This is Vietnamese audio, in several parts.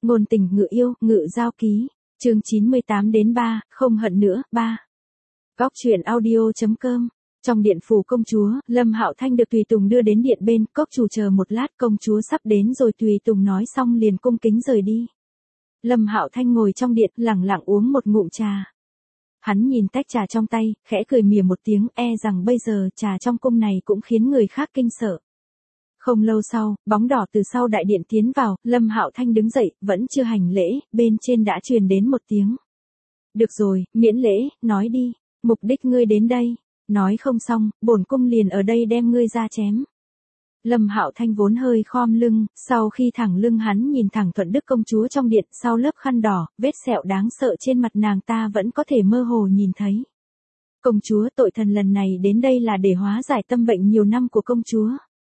Ngôn tình ngự yêu, ngự giao ký. Chương 98 đến 3, không hận nữa, 3. Góc truyện audio.com. Trong điện phủ công chúa, Lâm Hạo Thanh được tùy tùng đưa đến điện bên, cốc chủ chờ một lát, công chúa sắp đến rồi, tùy tùng nói xong liền cung kính rời đi. Lâm Hạo Thanh ngồi trong điện, lẳng lặng uống một ngụm trà. Hắn nhìn tách trà trong tay, khẽ cười mỉa một tiếng, rằng bây giờ trà trong cung này cũng khiến người khác kinh sợ. Không lâu sau, bóng đỏ từ sau đại điện tiến vào, Lâm Hạo Thanh đứng dậy, vẫn chưa hành lễ, bên trên đã truyền đến một tiếng. Được rồi, miễn lễ, nói đi, mục đích ngươi đến đây. Nói không xong, bổn cung liền ở đây đem ngươi ra chém. Lâm Hạo Thanh vốn hơi khom lưng, sau khi thẳng lưng hắn nhìn thẳng Thuận Đức công chúa trong điện, sau lớp khăn đỏ, vết sẹo đáng sợ trên mặt nàng ta vẫn có thể mơ hồ nhìn thấy. Công chúa, tội thần lần này đến đây là để hóa giải tâm bệnh nhiều năm của công chúa.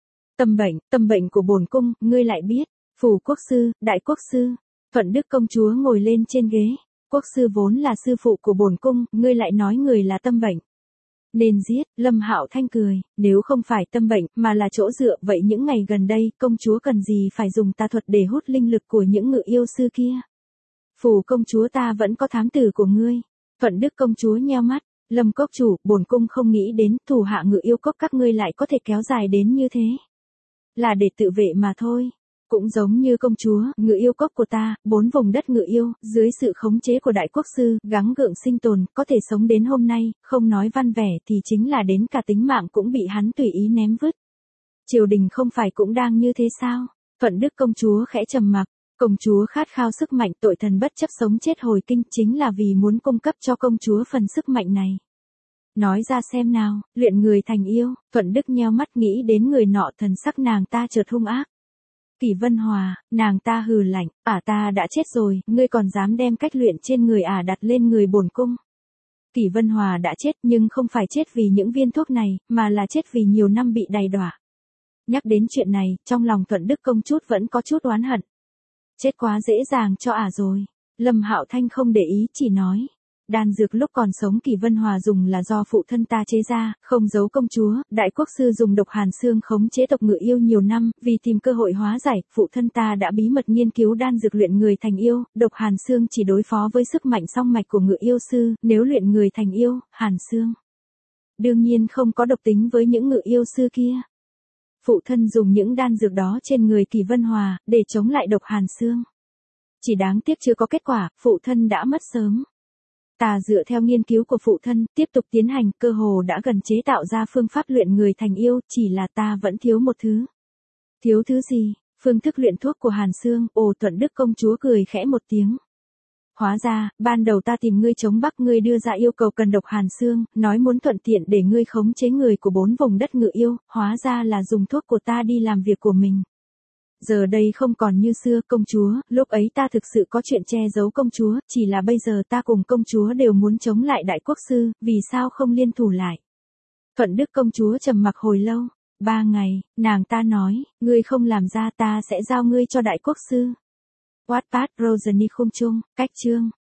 Tâm bệnh của bổn cung, ngươi lại biết. Phủ quốc sư, đại quốc sư. Thuận Đức công chúa ngồi lên trên ghế. Quốc sư vốn là sư phụ của bổn cung, ngươi lại nói người là tâm bệnh. Nên giết. Lâm Hạo Thanh cười, nếu không phải tâm bệnh mà là chỗ dựa, vậy những ngày gần đây công chúa cần gì phải dùng tà thuật để hút linh lực của những ngự yêu sư kia. Phủ công chúa ta vẫn có thám tử của ngươi. Thuận Đức công chúa nheo mắt. Lâm cốc chủ, bổn cung không nghĩ đến thủ hạ ngự yêu cốc các ngươi lại có thể kéo dài đến như thế. Là để tự vệ mà thôi. Cũng giống như công chúa, ngự yêu cốc của ta, 4 vùng đất ngự yêu, dưới sự khống chế của đại quốc sư, gắng gượng sinh tồn, có thể sống đến hôm nay, không nói văn vẻ thì chính là đến cả tính mạng cũng bị hắn tùy ý ném vứt. Triều đình không phải cũng đang như thế sao? Thuận Đức công chúa khẽ trầm mặc, công chúa khát khao sức mạnh, tội thần bất chấp sống chết hồi kinh chính là vì muốn cung cấp cho công chúa phần sức mạnh này. Nói ra xem nào, luyện người thành yêu. Thuận Đức nheo mắt nghĩ đến người nọ, thần sắc nàng ta chợt hung ác. Kỷ Vân Hòa, nàng ta hừ lạnh, ta đã chết rồi, ngươi còn dám đem cách luyện trên người đặt lên người bổn cung. Kỷ Vân Hòa đã chết nhưng không phải chết vì những viên thuốc này, mà là chết vì nhiều năm bị đày đọa. Nhắc đến chuyện này, trong lòng Thuận Đức công chút vẫn có chút oán hận. Chết quá dễ dàng cho rồi. Lâm Hạo Thanh không để ý, chỉ nói. Đan dược lúc còn sống Kỷ Vân Hòa dùng là do phụ thân ta chế ra, không giấu công chúa, đại quốc sư dùng độc hàn xương khống chế tộc ngự yêu nhiều năm, vì tìm cơ hội hóa giải, phụ thân ta đã bí mật nghiên cứu đan dược luyện người thành yêu, độc hàn xương chỉ đối phó với sức mạnh song mạch của ngự yêu sư, nếu luyện người thành yêu, hàn xương đương nhiên không có độc tính với những ngự yêu sư kia. Phụ thân dùng những đan dược đó trên người Kỷ Vân Hòa, để chống lại độc hàn xương. Chỉ đáng tiếc chưa có kết quả, phụ thân đã mất sớm. Ta dựa theo nghiên cứu của phụ thân, tiếp tục tiến hành, cơ hồ đã gần chế tạo ra phương pháp luyện người thành yêu, chỉ là ta vẫn thiếu một thứ. Thiếu thứ gì? Phương thức luyện thuốc của Hàn Xương. Thuận Đức công chúa cười khẽ một tiếng. Hóa ra, ban đầu ta tìm ngươi chống Bắc, ngươi đưa ra yêu cầu cần độc Hàn Xương, nói muốn thuận tiện để ngươi khống chế người của 4 vùng đất ngự yêu, hóa ra là dùng thuốc của ta đi làm việc của mình. Giờ đây không còn như xưa, công chúa, lúc ấy ta thực sự có chuyện che giấu công chúa, chỉ là bây giờ ta cùng công chúa đều muốn chống lại đại quốc sư, vì sao không liên thủ lại. Thuận Đức công chúa trầm mặc hồi lâu, 3 ngày, nàng ta nói, ngươi không làm ra ta sẽ giao ngươi cho đại quốc sư. Wattpad Rosany Khung Chung, cách chương.